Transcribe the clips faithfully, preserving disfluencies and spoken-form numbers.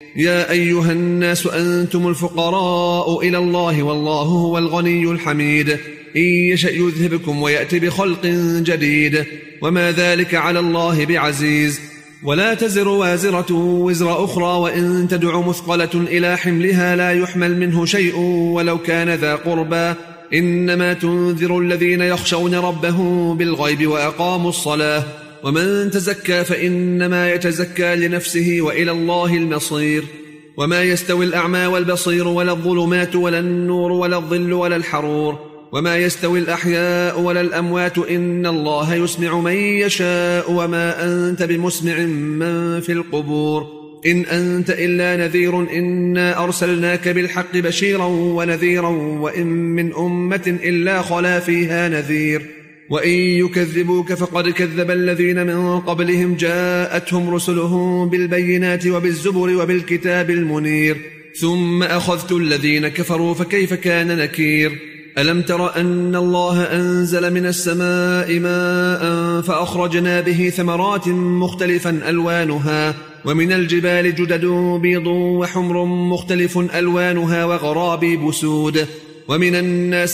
يا أيها الناس أنتم الفقراء إلى الله والله هو الغني الحميد إن يشأ يذهبكم ويأتي بخلق جديد وما ذلك على الله بعزيز. ولا تزر وازرة وزر أخرى وإن تدع مثقلة إلى حملها لا يحمل منه شيء ولو كان ذا قربى إنما تنذر الذين يخشون ربهم بالغيب وأقاموا الصلاة ومن تزكى فإنما يتزكى لنفسه وإلى الله المصير. وما يستوي الأعمى والبصير ولا الظلمات ولا النور ولا الظل ولا الحرور وما يستوي الأحياء ولا الأموات إن الله يسمع من يشاء وما أنت بمسمع من في القبور إن أنت إلا نذير إنا أرسلناك بالحق بشيرا ونذيرا وإن من أمة إلا خلا فيها نذير وإن يكذبوك فقد كذب الذين من قبلهم جاءتهم رسلهم بالبينات وبالزبر وبالكتاب المنير ثم أخذت الذين كفروا فكيف كان نكير. ألم تر أن الله أنزل من السماء ماء فأخرجنا به ثمرات مختلفا ألوانها ومن الجبال جدد بيض وحمر مختلف ألوانها وغرابي بسود ومن الناس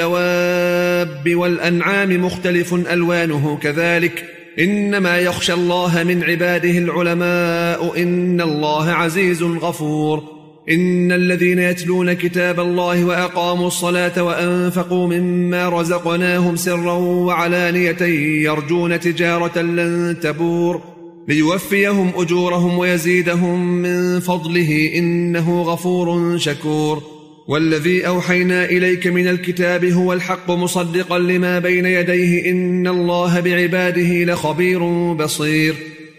والدواب والأنعام مختلف ألوانه كذلك إنما يخشى الله من عباده العلماء إن الله عزيز غفور. إن الذين يتلون كتاب الله وأقاموا الصلاة وأنفقوا مما رزقناهم سرا وعلانية يرجون تجارة لن تبور ليوفيهم أجورهم ويزيدهم من فضله إنه غفور شكور. والذي أوحينا إليك من الكتاب هو الحق مصدقا لما بين يديه إن الله بعباده لخبير بصير.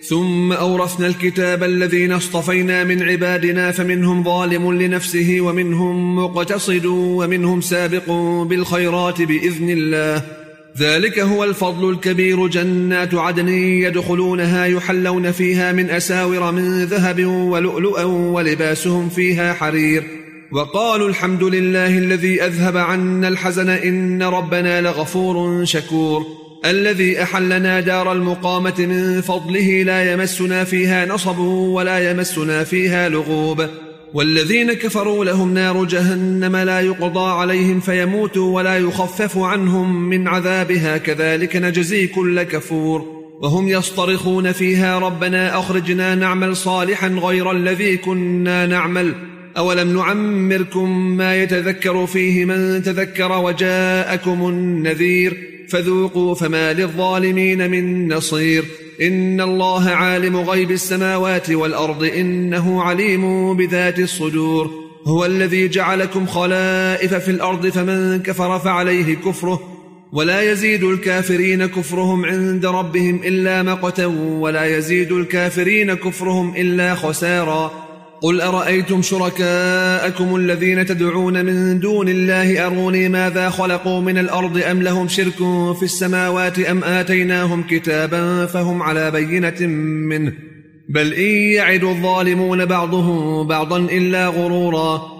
ثم أورثنا الكتاب الذين اصطفينا من عبادنا فمنهم ظالم لنفسه ومنهم مقتصد ومنهم سابق بالخيرات بإذن الله ذلك هو الفضل الكبير. جنات عدن يدخلونها يحلون فيها من أساور من ذهب ولؤلؤا ولباسهم فيها حرير وقالوا الحمد لله الذي أذهب عنا الحزن إن ربنا لغفور شكور. الذي أحلنا دار المقامة من فضله لا يمسنا فيها نصب ولا يمسنا فيها لغوب. والذين كفروا لهم نار جهنم لا يقضى عليهم فيموتوا ولا يخفف عنهم من عذابها كذلك نجزي كل كفور. وهم يصطرخون فيها ربنا أخرجنا نعمل صالحا غير الذي كنا نعمل أولم نعمركم ما يتذكر فيه من تذكر وجاءكم النذير فذوقوا فما للظالمين من نصير. إن الله عالم غيب السماوات والأرض إنه عليم بذات الصدور. هو الذي جعلكم خلائف في الأرض فمن كفر فعليه كفره ولا يزيد الكافرين كفرهم عند ربهم إلا مقتا ولا يزيد الكافرين كفرهم إلا خسارا. قل أرأيتم شركاءكم الذين تدعون من دون الله أروني ماذا خلقوا من الأرض أم لهم شرك في السماوات أم آتيناهم كتابا فهم على بينة منه بل إن يعد الظالمون بعضهم بعضا إلا غرورا.